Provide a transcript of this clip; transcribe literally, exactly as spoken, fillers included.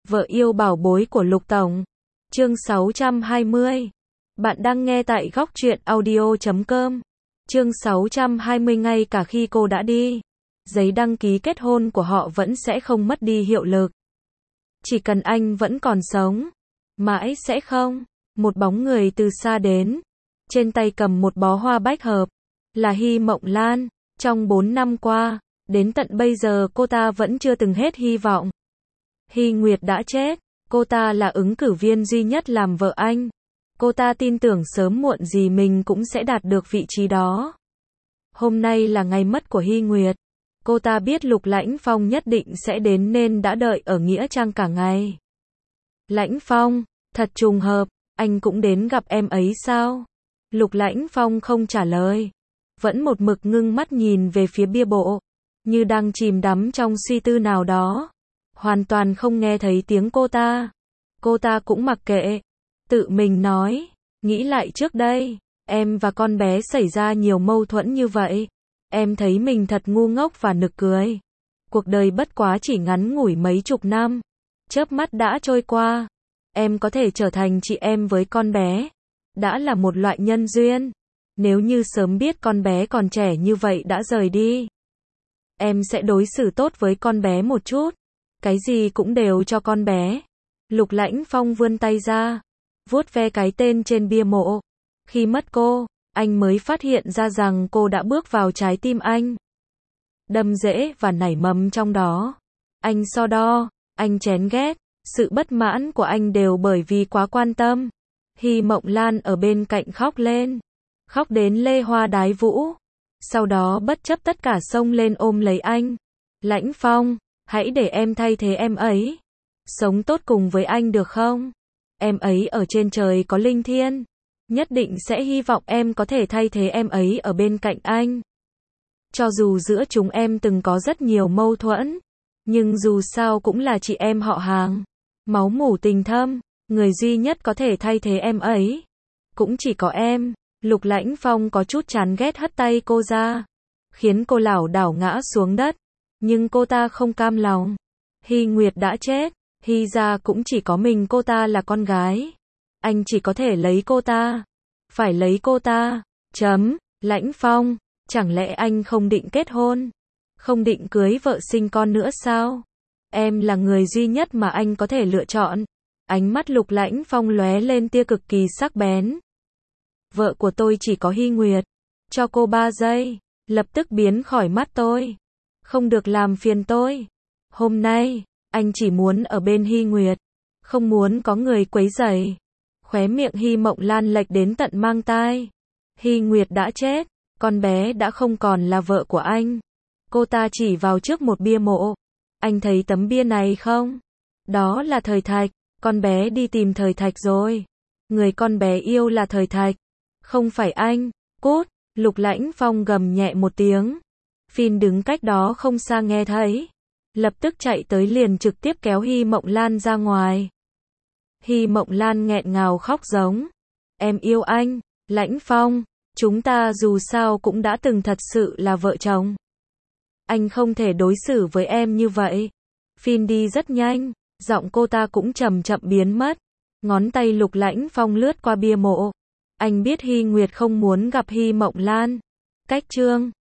Vợ yêu bảo bối của Lục Tổng. Chương sáu trăm hai mươi. Bạn đang nghe tại góc truyện audio chấm com. Chương sáu trăm hai mươi. Ngay cả khi cô đã đi, giấy đăng ký kết hôn của họ vẫn sẽ không mất đi hiệu lực. Chỉ cần anh vẫn còn sống, mãi sẽ không. Một bóng người từ xa đến, trên tay cầm một bó hoa bách hợp, là Hy Mộng Lan. Trong bốn năm qua, đến tận bây giờ cô ta vẫn chưa từng hết hy vọng. Hy Nguyệt đã chết, cô ta là ứng cử viên duy nhất làm vợ anh. Cô ta tin tưởng sớm muộn gì mình cũng sẽ đạt được vị trí đó. Hôm nay là ngày mất của Hy Nguyệt. Cô ta biết Lục Lãnh Phong nhất định sẽ đến nên đã đợi ở Nghĩa Trang cả ngày. Lãnh Phong, thật trùng hợp, anh cũng đến gặp em ấy sao? Lục Lãnh Phong không trả lời, vẫn một mực ngưng mắt nhìn về phía bia mộ, như đang chìm đắm trong suy tư nào đó. Hoàn toàn không nghe thấy tiếng cô ta. Cô ta cũng mặc kệ, tự mình nói, nghĩ lại trước đây, em và con bé xảy ra nhiều mâu thuẫn như vậy. Em thấy mình thật ngu ngốc và nực cười. Cuộc đời bất quá chỉ ngắn ngủi mấy chục năm, chớp mắt đã trôi qua. Em có thể trở thành chị em với con bé, đã là một loại nhân duyên. Nếu như sớm biết con bé còn trẻ như vậy đã rời đi, em sẽ đối xử tốt với con bé một chút, cái gì cũng đều cho con bé. Lục Lãnh Phong vươn tay ra, vuốt ve cái tên trên bia mộ. Khi mất cô, anh mới phát hiện ra rằng cô đã bước vào trái tim anh, đâm rễ và nảy mầm trong đó. Anh so đo, anh chén ghét, sự bất mãn của anh đều bởi vì quá quan tâm. Hy Mộng Lan ở bên cạnh khóc lên, khóc đến lê hoa đái vũ. Sau đó bất chấp tất cả xông lên ôm lấy anh. Lãnh Phong, hãy để em thay thế em ấy, sống tốt cùng với anh được không? Em ấy ở trên trời có linh thiêng, nhất định sẽ hy vọng em có thể thay thế em ấy ở bên cạnh anh. Cho dù giữa chúng em từng có rất nhiều mâu thuẫn, nhưng dù sao cũng là chị em họ hàng, máu mủ tình thâm, người duy nhất có thể thay thế em ấy cũng chỉ có em. Lục Lãnh Phong có chút chán ghét hất tay cô ra, khiến cô lảo đảo ngã xuống đất, nhưng cô ta không cam lòng. Hy Nguyệt đã chết, Hy ra cũng chỉ có mình cô ta là con gái. Anh chỉ có thể lấy cô ta, phải lấy cô ta. Chấm. Lãnh Phong, chẳng lẽ anh không định kết hôn, không định cưới vợ sinh con nữa sao? Em là người duy nhất mà anh có thể lựa chọn. Ánh mắt Lục Lãnh Phong lóe lên tia cực kỳ sắc bén. Vợ của tôi chỉ có Hy Nguyệt. Cho cô ba giây, lập tức biến khỏi mắt tôi. Không được làm phiền tôi. Hôm nay, anh chỉ muốn ở bên Hy Nguyệt, không muốn có người quấy rầy. Khóe miệng Hy Mộng Lan lệch đến tận mang tai. Hy Nguyệt đã chết, con bé đã không còn là vợ của anh. Cô ta chỉ vào trước một bia mộ. Anh thấy tấm bia này không? Đó là Thời Thạch, con bé đi tìm Thời Thạch rồi. Người con bé yêu là Thời Thạch, không phải anh. Cút. Lục Lãnh Phong gầm nhẹ một tiếng. Phin đứng cách đó không xa nghe thấy, lập tức chạy tới liền trực tiếp kéo Hy Mộng Lan ra ngoài. Hy Mộng Lan nghẹn ngào khóc giống. Em yêu anh, Lãnh Phong, chúng ta dù sao cũng đã từng thật sự là vợ chồng. Anh không thể đối xử với em như vậy. Phin đi rất nhanh, giọng cô ta cũng chậm chậm biến mất. Ngón tay Lục Lãnh Phong lướt qua bia mộ. Anh biết Hy Nguyệt không muốn gặp Hy Mộng Lan. Cách chương